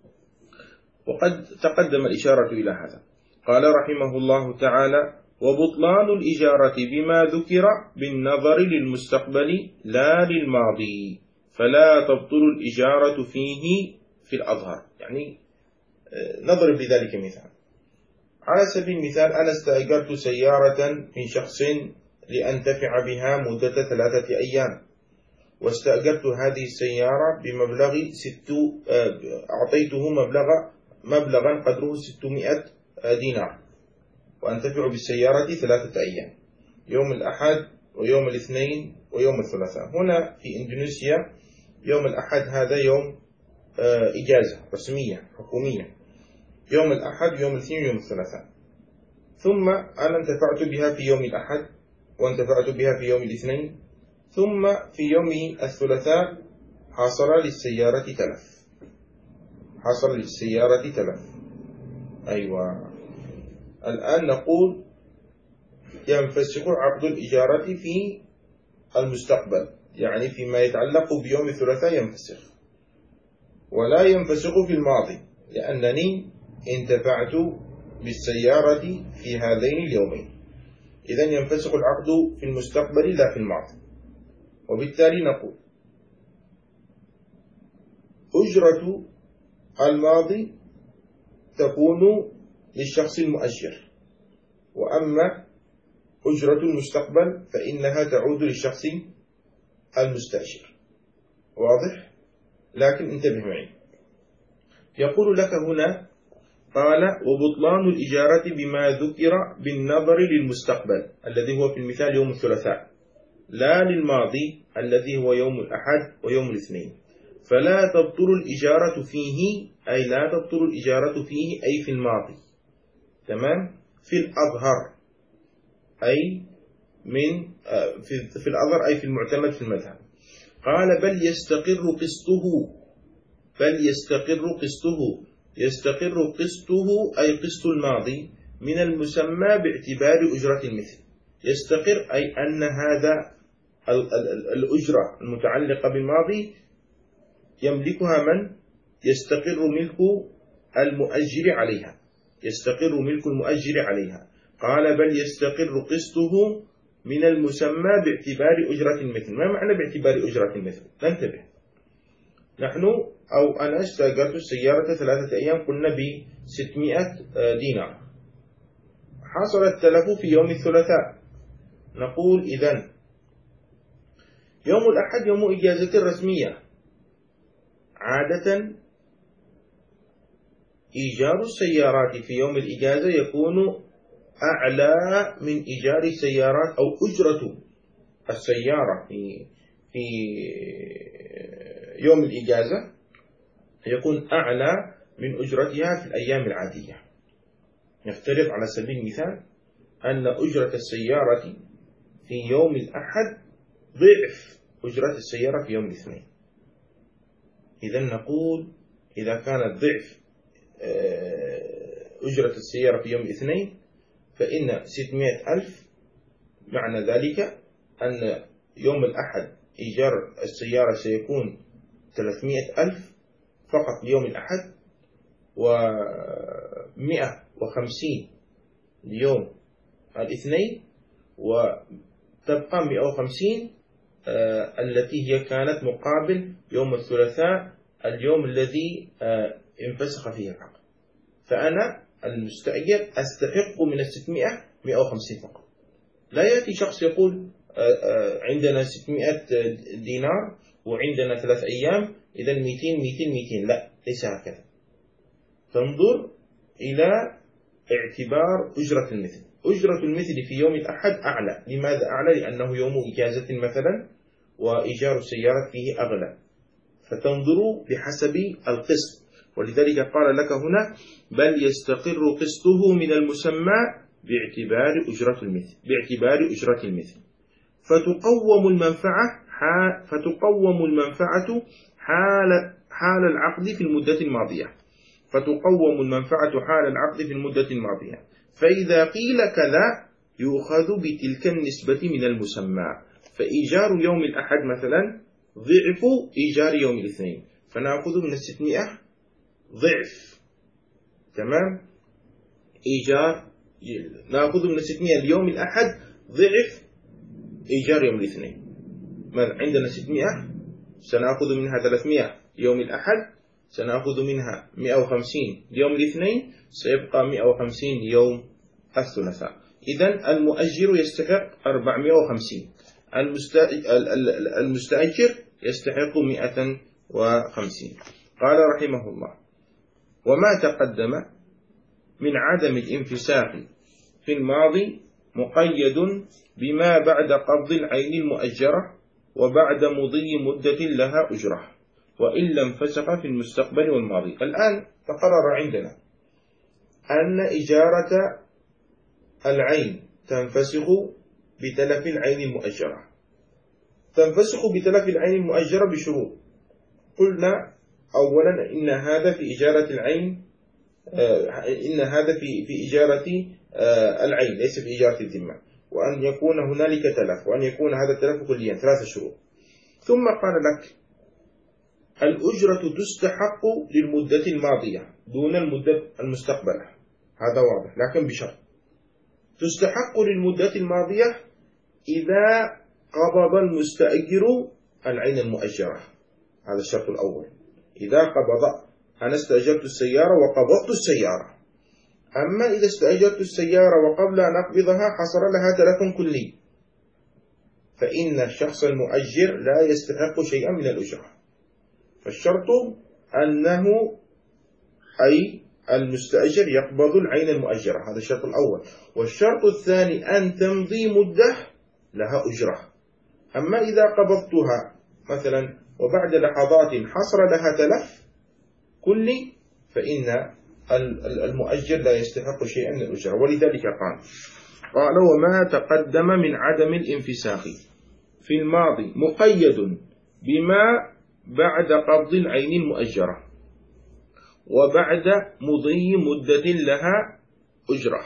Speaker 1: وقد تقدم الإشارة إلى هذا. قال رحمه الله تعالى وبطلان الإجارة بما ذكر بالنظر للمستقبل لا للماضي، فلا تبطل الإجارة فيه في الأظهر. يعني نضرب لذلك مثال. على سبيل المثال أنا استأجرت سيارة من شخص لأنتفع بها مدة ثلاثة أيام، واستأجرت هذه السيارة بمبلغ ست أعطيته مبلغ مبلغا قدره ستمائة دينار، وأنتفع بالسيارة ثلاثة أيام، يوم الأحد ويوم الاثنين ويوم الثلاثاء. هنا في إندونيسيا يوم الأحد هذا يوم إجازة رسمية حكومية، يوم الأحد يوم الاثنين يوم الثلاثاء. ثم أنا انتفعت بها في يوم الأحد وانتفعت بها في يوم الاثنين، ثم في يوم الثلاثاء حصل للسيارة تلف حصل للسيارة تلف أيوة. الآن نقول ينفسخ عقد الإجارة في المستقبل، يعني فيما يتعلق بيوم الثلاثاء ينفسخ، ولا ينفسخ في الماضي، لأنني انتفعت بالسيارة في هذين اليومين. إذن ينفسخ العقد في المستقبل لا في الماضي. وبالتالي نقول أجرة الماضي تكون للشخص المؤجر، وأما أجرة المستقبل فإنها تعود للشخص المستأجر. واضح؟ لكن انتبه معي، يقول لك هنا قال وبطلان الإجارة بما ذكر بالنظر للمستقبل الذي هو في المثال يوم الثلاثاء، لا للماضي الذي هو يوم الأحد ويوم الاثنين، فلا تبطل الإجارة فيه، أي لا تبطل الإجارة فيه أي في الماضي، تمام، في الأظهر، أي من في, في الأظهر أي في المعتمد في المذهب. قال بل يستقر قسطه، بل يستقر قسطه، يستقر قسطه أي قسط الماضي من المسمى باعتبار أجرة المثل. يستقر أي أن هذا الأجرة المتعلقة بالماضي يملكها من؟ يستقر ملك المؤجر عليها، يستقر ملك المؤجر عليها. قال بل يستقر قسطه من المسمى باعتبار أجرة المثل. ما معنى باعتبار أجرة المثل؟ ننتبه، نحن أو أنا استأجرت السيارة ثلاثة أيام قلنا ب ستمائة دينار، حصل التلف في يوم الثلاثاء، نقول إذن يوم الأحد يوم إجازة رسمية، عادة إيجار السيارات في يوم الإجازة يكون أعلى من إيجار السيارات أو أجرة السيارة في في يوم الإجازة يكون أعلى من أجرتها في الأيام العادية. نفترض على سبيل المثال أن أجرة السيارة في يوم الأحد ضعف أجرة السيارة في يوم الاثنين، إذن نقول إذا كانت ضعف أجرة السيارة في يوم الاثنين فإن ستمائة ألف، معنى ذلك أن يوم الأحد إيجار السيارة سيكون ثلاثمائة ألف فقط ليوم الأحد، ومئة وخمسين ليوم الاثنين، وتبقى مئة وخمسين آه التي هي كانت مقابل يوم الثلاثاء اليوم الذي آه انفسخ فيه العقد. فأنا المستأجر أستحق من الستمائة مئة وخمسين فقط. لا يأتي شخص يقول آه آه عندنا ستمائة دينار وعندنا ثلاث أيام إذا مئتين مئتين مئتين، لا، ليس هكذا. تنظر إلى اعتبار أجرة المثل. أجرة المثل في يوم الأحد أعلى. لماذا أعلى؟ لأنه يوم إجازة مثلا وإيجار السيارة فيه أغلى، فتنظر بحسب القسط. ولذلك قال لك هنا بل يستقر قسطه من المسمى باعتبار أجرة المثل، باعتبار أجرة المثل. فتقوم المنفعة فتقوم المنفعة حال حال العقد في المدة الماضية، فتقوم المنفعة حال العقد في المدة الماضية. فإذا قيل كذا يؤخذ بتلك النسبة من المسمى. فإيجار يوم الأحد مثلا ضعف إيجار يوم الاثنين، فنأخذ من الستمائة ضعف، تمام، إيجار نأخذ من الستمائة اليوم الأحد ضعف إيجار يوم الاثنين. عندنا ستمائة، سنأخذ منها ثلاثمائة يوم الأحد، سنأخذ منها مئة وخمسين يوم الاثنين، سيبقى مئة وخمسين يوم الثلاثاء. إذن المؤجر يستحق أربعمائة وخمسين، المستأجر يستحق مئة وخمسين. قال رحمه الله وما تقدم من عدم الانفساخ في الماضي مقيد بما بعد قبض العين المؤجرة وبعد مضي مدة لها أجرة، وإلا انفسخ في المستقبل والماضي. الآن تقرر عندنا أن إجارة العين تنفسخ بتلف العين المؤجرة. تنفسخ بتلف العين المؤجرة بشروط. قلنا أولا إن هذا في إجارة العين إن هذا في في إجارة العين ليس في إجارة الذمة، وأن يكون هنالك تلف، وأن يكون هذا التلف كليا، ثلاثة شروط. ثم قال لك الأجرة تستحق للمدة الماضية دون المدة المستقبلة. هذا واضح، لكن بشرط تستحق للمدة الماضية إذا قبض المستأجر العين المؤجرة. هذا الشرط الأول، إذا قبض، أنا استأجرت السيارة وقبضت السيارة. أما إذا استأجرت السيارة وقبل أن أقبضها حصل لها تلف كلي، فإن الشخص المؤجر لا يستحق شيئا من الأجرة. فالشرط أنه أي المستأجر يقبض العين المؤجرة، هذا الشرط الأول. والشرط الثاني أن تمضي مدة لها أجرة. أما إذا قبضتها مثلا وبعد لحظات حصل لها تلف كلي، فإن المؤجر لا يستحق شيئا من الأجرة. ولذلك قال قال وما تقدم من عدم الانفساخ في الماضي مقيد بما بعد قبض العين المؤجرة وبعد مضي مدة لها أجرة،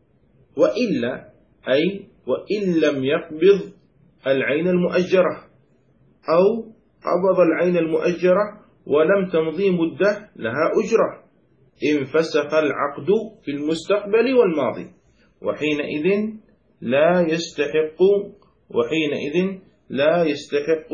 Speaker 1: وإلا أي وإن لم يقبض العين المؤجرة أو قبض العين المؤجرة ولم تمضي مدة لها أجرة، انفسخ العقد في المستقبل والماضي، وحينئذ لا يستحق وحينئذ لا يستحق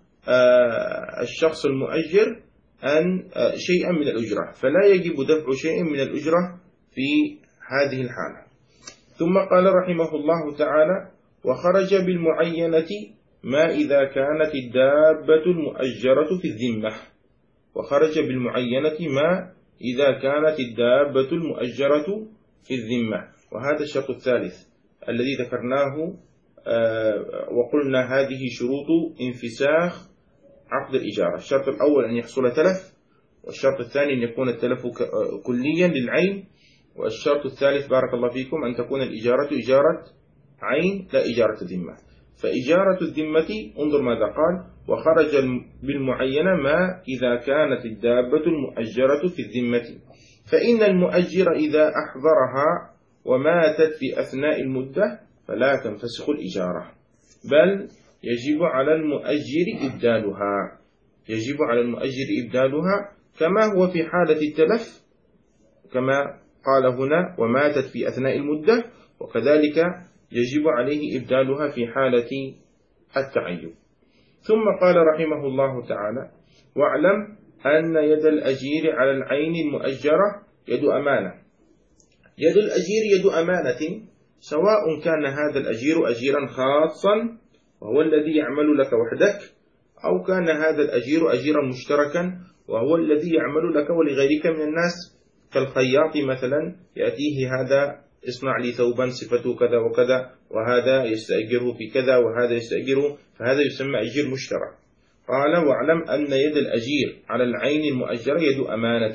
Speaker 1: آه الشخص المؤجر أن آه شيئا من الأجرة، فلا يجب دفع شيء من الأجرة في هذه الحالة. ثم قال رحمه الله تعالى وخرج بالمعينة ما إذا كانت الدابة المؤجرة في الذمة. وخرج بالمعينة ما إذا كانت الدابة المؤجرة في الذمة، وهذا الشرط الثالث الذي ذكرناه وقلنا هذه شروط انفساخ عقد الإجارة. الشرط الأول أن يحصل تلف، والشرط الثاني أن يكون التلف كليا للعين، والشرط الثالث بارك الله فيكم أن تكون الإجارة إجارة عين لا إجارة ذمة. فإجارة الذمة انظر ماذا قال وخرج بالمعينة ما إذا كانت الدابة المؤجرة في الذمة، فإن المؤجر إذا أحضرها وماتت في أثناء المدة فلا تنفسخ الإجارة، بل يجب على المؤجر إبدالها يجب على المؤجر إبدالها كما هو في حالة التلف، كما قال هنا وماتت في أثناء المدة، وكذلك يجب عليه إبدالها في حالة التعيب. ثم قال رحمه الله تعالى واعلم أن يد الأجير على العين المؤجرة يد أمانة. يد الأجير يد أمانة، سواء كان هذا الأجير أجيرا خاصا وهو الذي يعمل لك وحدك، أو كان هذا الأجير أجيرا مشتركا وهو الذي يعمل لك ولغيرك من الناس، كالخياط مثلا يأتيه هذا اصنع لي ثوبا صفته كذا وكذا، وهذا يستأجره في كذا وهذا يستأجره، فهذا يسمى أجير مشترك. قال واعلم أن يد الأجير على العين المؤجرة يد أمانة،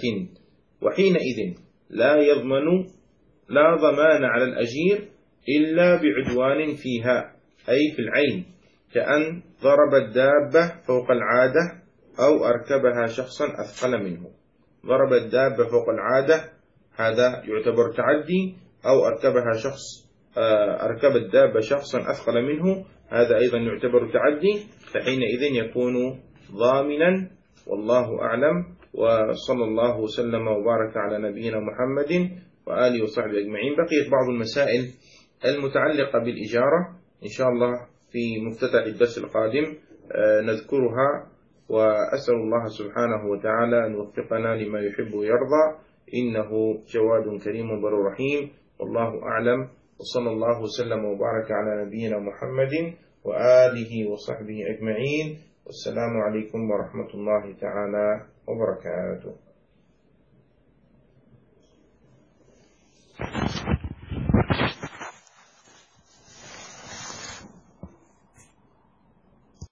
Speaker 1: وحينئذ لا يضمن لا ضمان على الأجير إلا بعدوان فيها أي في العين، كأن ضرب الدابة فوق العادة أو أركبها شخصا أثقل منه. ضرب الدابة فوق العادة هذا يعتبر تعدي، أو أركبها شخص أركب الدابة شخصا أثقل منه هذا أيضا يعتبر تعدي، فحينئذ يكون ضامنا. والله أعلم، وصلى الله وسلم وبارك على نبينا محمد وآله وصحبه أجمعين. بقيت بعض المسائل المتعلقة بالإجارة إن شاء الله في مفتتح الدرس القادم نذكرها، وأسأل الله سبحانه وتعالى أن يوفقنا لما يحب ويرضى، إنه جواد كريم بر رحيم. والله أعلم، وصلى الله وسلم وبارك على نبينا محمد وآله وصحبه أجمعين، والسلام عليكم ورحمة الله تعالى وبركاته.